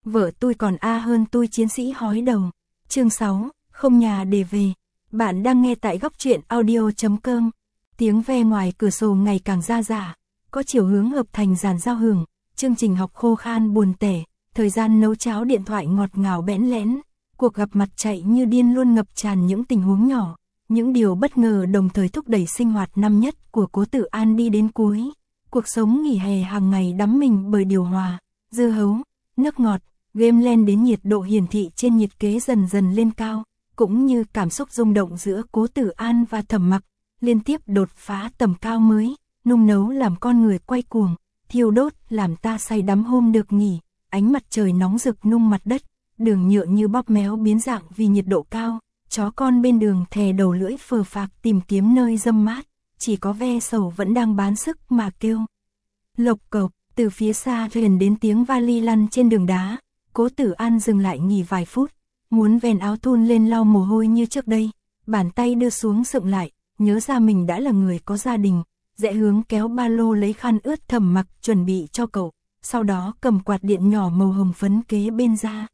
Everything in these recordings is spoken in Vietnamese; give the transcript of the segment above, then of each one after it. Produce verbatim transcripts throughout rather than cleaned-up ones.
vợ tôi còn a hơn tôi chiến sĩ hói đầu. Chương sáu, không nhà để về. Bạn đang nghe tại góc truyện audio chấm com. Tiếng ve ngoài cửa sổ ngày càng ra dả, có chiều hướng hợp thành dàn giao hưởng, chương trình học khô khan buồn tẻ, thời gian nấu cháo điện thoại ngọt ngào bẽn lẽn, cuộc gặp mặt chạy như điên luôn ngập tràn những tình huống nhỏ, những điều bất ngờ đồng thời thúc đẩy sinh hoạt năm nhất của Cố Tử An đi đến cuối. Cuộc sống nghỉ hè hàng ngày đắm mình bởi điều hòa, dưa hấu, nước ngọt, game lên đến nhiệt độ hiển thị trên nhiệt kế dần dần lên cao, cũng như cảm xúc rung động giữa Cố Tử An và Thẩm Mặc, liên tiếp đột phá tầm cao mới, nung nấu làm con người quay cuồng, thiêu đốt làm ta say đắm hôm được nghỉ, ánh mặt trời nóng rực nung mặt đất, đường nhựa như bóp méo biến dạng vì nhiệt độ cao, chó con bên đường thè đầu lưỡi phờ phạc tìm kiếm nơi râm mát, chỉ có ve sầu vẫn đang bán sức mà kêu. Lộc cộc, từ phía xa truyền đến tiếng vali lăn trên đường đá, Cố Tử An dừng lại nghỉ vài phút, muốn vén áo thun lên lau mồ hôi như trước đây, bàn tay đưa xuống sượng lại, nhớ ra mình đã là người có gia đình, rẽ hướng kéo ba lô lấy khăn ướt Thẩm Mặc chuẩn bị cho cậu, sau đó cầm quạt điện nhỏ màu hồng phấn kế bên ra.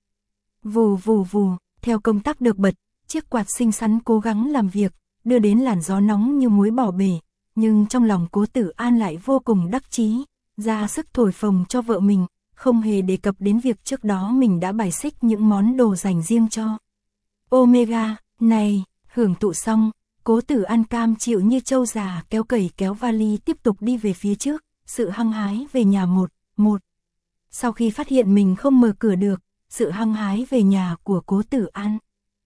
Vù vù vù, theo công tắc được bật, chiếc quạt xinh xắn cố gắng làm việc, đưa đến làn gió nóng như muối bỏ bể, nhưng trong lòng Cố Tử An lại vô cùng đắc chí, ra sức thổi phồng cho vợ mình, không hề đề cập đến việc trước đó mình đã bài xích những món đồ dành riêng cho Omega. Này, hưởng thụ xong, Cố Tử An cam chịu như trâu già kéo cẩy kéo vali tiếp tục đi về phía trước, sự hăng hái về nhà một, một. Sau khi phát hiện mình không mở cửa được, sự hăng hái về nhà của Cố Tử An.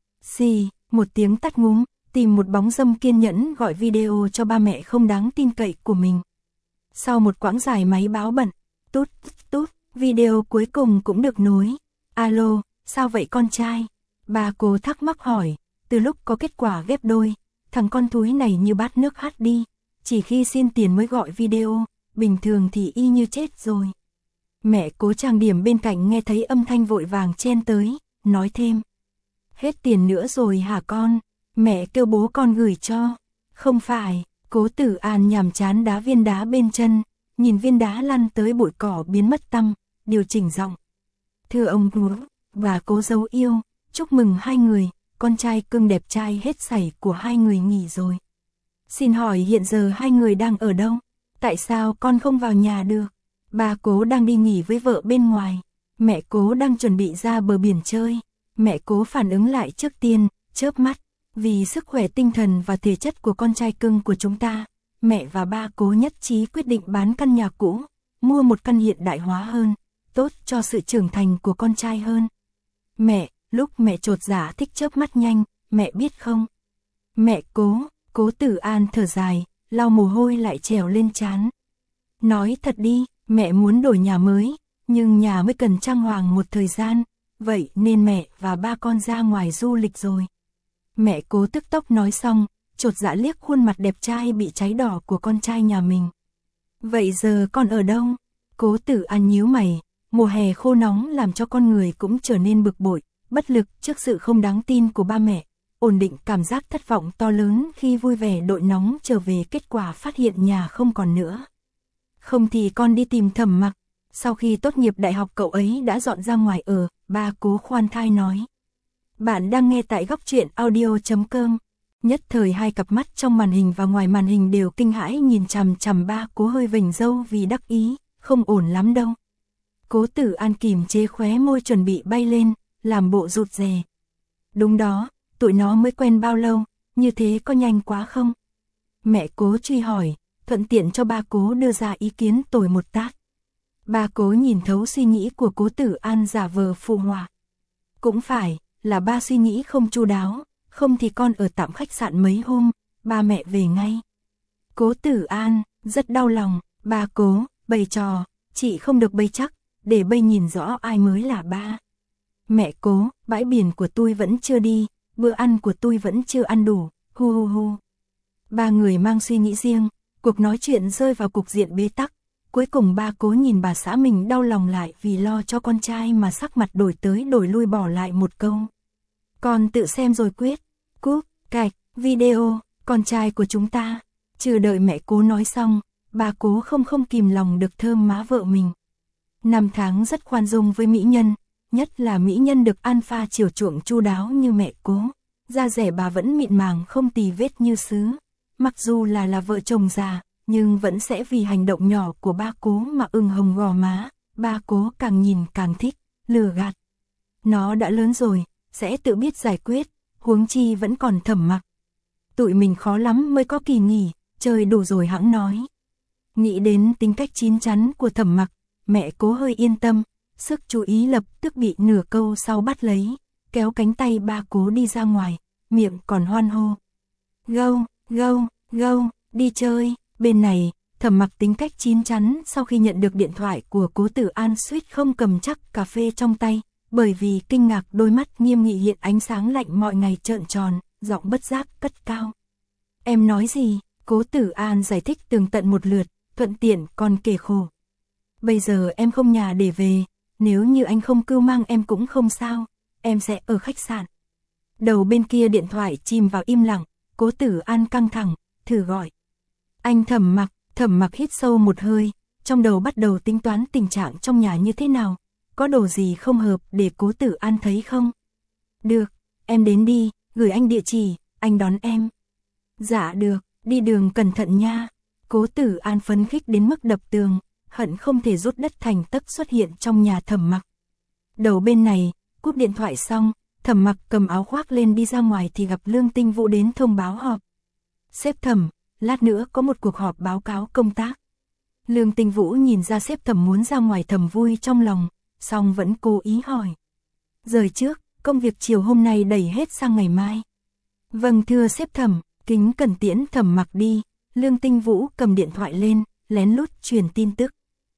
Xì, một tiếng tắt ngúm, tìm một bóng dâm kiên nhẫn gọi video cho ba mẹ không đáng tin cậy của mình. Sau một quãng dài máy báo bận, tút, tút, video cuối cùng cũng được nối. Alo, sao vậy con trai? Bà Cố thắc mắc hỏi, từ lúc có kết quả ghép đôi, thằng con thúi này như bát nước hắt đi, chỉ khi xin tiền mới gọi video, bình thường thì y như chết rồi. Mẹ Cố trang điểm bên cạnh nghe thấy âm thanh vội vàng chen tới, nói thêm. Hết tiền nữa rồi hả con? Mẹ kêu bố con gửi cho. Không phải, Cố Tử An nhàm chán đá viên đá bên chân, nhìn viên đá lăn tới bụi cỏ biến mất tăm, điều chỉnh giọng. Thưa ông Cố và Cố dấu yêu, chúc mừng hai người, con trai cưng đẹp trai hết sảy của hai người nghỉ rồi. Xin hỏi hiện giờ hai người đang ở đâu? Tại sao con không vào nhà được? Ba Cố đang đi nghỉ với vợ bên ngoài, mẹ Cố đang chuẩn bị ra bờ biển chơi. Mẹ Cố phản ứng lại trước tiên, chớp mắt, vì sức khỏe tinh thần và thể chất của con trai cưng của chúng ta, mẹ và ba Cố nhất trí quyết định bán căn nhà cũ, mua một căn hiện đại hóa hơn, tốt cho sự trưởng thành của con trai hơn. Mẹ, lúc mẹ chột dạ thích chớp mắt nhanh, mẹ biết không? Mẹ Cố, Cố Tử An thở dài, lau mồ hôi lại trèo lên trán. Nói thật đi, mẹ muốn đổi nhà mới, nhưng nhà mới cần trang hoàng một thời gian. Vậy nên mẹ và ba con ra ngoài du lịch rồi. Mẹ Cố tức tốc nói xong, chột dạ liếc khuôn mặt đẹp trai bị cháy đỏ của con trai nhà mình. Vậy giờ con ở đâu? Cố Tử An nhíu mày, mùa hè khô nóng làm cho con người cũng trở nên bực bội, bất lực trước sự không đáng tin của ba mẹ, ổn định cảm giác thất vọng to lớn khi vui vẻ đội nóng trở về kết quả phát hiện nhà không còn nữa. Không thì con đi tìm Thẩm Mặc. Sau khi tốt nghiệp đại học cậu ấy đã dọn ra ngoài ở, ba Cố khoan thai nói. Bạn đang nghe tại góc truyện audio chấm com. Nhất thời hai cặp mắt trong màn hình và ngoài màn hình đều kinh hãi nhìn chằm chằm ba Cố hơi vểnh râu vì đắc ý, không ổn lắm đâu. Cố Tử An kìm chế khóe môi chuẩn bị bay lên, làm bộ rụt rè. Đúng đó, tụi nó mới quen bao lâu, như thế có nhanh quá không? Mẹ Cố truy hỏi, thuận tiện cho ba Cố đưa ra ý kiến tồi một tát. Ba Cố nhìn thấu suy nghĩ của Cố Tử An giả vờ phụ họa. Cũng phải, là ba suy nghĩ không chu đáo, không thì con ở tạm khách sạn mấy hôm, ba mẹ về ngay. Cố Tử An, rất đau lòng, ba Cố, bày trò, chị không được bày chắc, để bày nhìn rõ ai mới là ba. Mẹ Cố, bãi biển của tôi vẫn chưa đi, bữa ăn của tôi vẫn chưa ăn đủ, hu hu hu. Ba người mang suy nghĩ riêng, cuộc nói chuyện rơi vào cục diện bế tắc. Cuối cùng ba Cố nhìn bà xã mình đau lòng lại vì lo cho con trai mà sắc mặt đổi tới đổi lui bỏ lại một câu. Con tự xem rồi quyết. Cúp, cạch, video, con trai của chúng ta. Chưa đợi mẹ Cố nói xong, bà Cố không không kìm lòng được thơm má vợ mình. Năm tháng rất khoan dung với mỹ nhân, nhất là mỹ nhân được Alpha chiều chuộng chu đáo như mẹ Cố. Da rẻ bà vẫn mịn màng không tì vết như sứ. Mặc dù là là vợ chồng già, nhưng vẫn sẽ vì hành động nhỏ của ba Cố mà ửng hồng gò má. Ba Cố càng nhìn càng thích, lừa gạt. Nó đã lớn rồi, sẽ tự biết giải quyết, huống chi vẫn còn Thẩm Mặc. Tụi mình khó lắm mới có kỳ nghỉ, chơi đủ rồi hẵng nói. Nghĩ đến tính cách chín chắn của Thẩm Mặc, mẹ Cố hơi yên tâm, sức chú ý lập tức bị nửa câu sau bắt lấy, kéo cánh tay ba Cố đi ra ngoài, miệng còn hoan hô. Gâu, gâu, gâu, đi chơi. Bên này, Thẩm Mặc tính cách chín chắn sau khi nhận được điện thoại của Cố Tử An suýt không cầm chắc cà phê trong tay, bởi vì kinh ngạc đôi mắt nghiêm nghị hiện ánh sáng lạnh mọi ngày trợn tròn, giọng bất giác cất cao. Em nói gì? Cố Tử An giải thích tường tận một lượt, thuận tiện còn kể khổ. Bây giờ em không nhà để về, nếu như anh không cưu mang em cũng không sao, em sẽ ở khách sạn. Đầu bên kia điện thoại chìm vào im lặng, Cố Tử An căng thẳng, thử gọi. Anh Thẩm Mặc. Thẩm Mặc hít sâu một hơi, trong đầu bắt đầu tính toán tình trạng trong nhà như thế nào, có đồ gì không hợp để Cố Tử An thấy không? Được, em đến đi, gửi anh địa chỉ, anh đón em. Dạ được, đi đường cẩn thận nha. Cố Tử An phấn khích đến mức đập tường, hận không thể rút đất thành tấc xuất hiện trong nhà Thẩm Mặc. Đầu bên này, cúp điện thoại xong, Thẩm Mặc cầm áo khoác lên đi ra ngoài thì gặp Lương Tinh Vũ đến thông báo họp. Sếp Thẩm, lát nữa có một cuộc họp báo cáo công tác. Lương Tinh Vũ nhìn ra sếp Thẩm muốn ra ngoài thầm vui trong lòng, song vẫn cố ý hỏi. Rời trước, công việc chiều hôm nay đẩy hết sang ngày mai. Vâng thưa sếp Thẩm, kính cẩn tiễn Thẩm Mặc đi. Lương Tinh Vũ cầm điện thoại lên, lén lút truyền tin tức.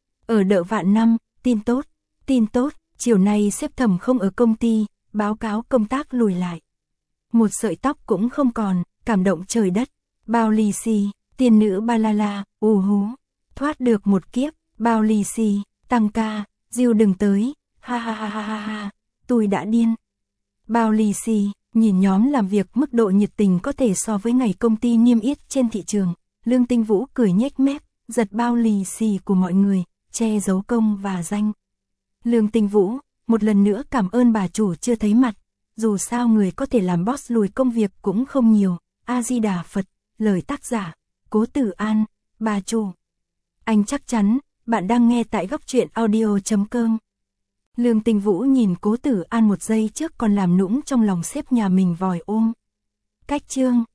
Ở Đợ Vạn Năm, tin tốt, tin tốt, chiều nay sếp Thẩm không ở công ty, báo cáo công tác lùi lại. Một sợi tóc cũng không còn, cảm động trời đất. Bao lì xì, tiên nữ ba la la, ù hú, thoát được một kiếp, bao lì xì, tăng ca, Diêu đừng tới, ha ha ha ha ha ha, tôi đã điên. Bao lì xì, nhìn nhóm làm việc mức độ nhiệt tình có thể so với ngày công ty niêm yết trên thị trường, Lương Tinh Vũ cười nhếch mép, giật bao lì xì của mọi người, che giấu công và danh. Lương Tinh Vũ, một lần nữa cảm ơn bà chủ chưa thấy mặt, dù sao người có thể làm boss lùi công việc cũng không nhiều, A-di-đà Phật. Lời tác giả, Cố Tử An, bà chủ. Anh chắc chắn, bạn đang nghe tại góc truyện audio chấm com. Lương Tinh Vũ nhìn Cố Tử An một giây trước còn làm nũng trong lòng xếp nhà mình vòi ôm. Cách chương.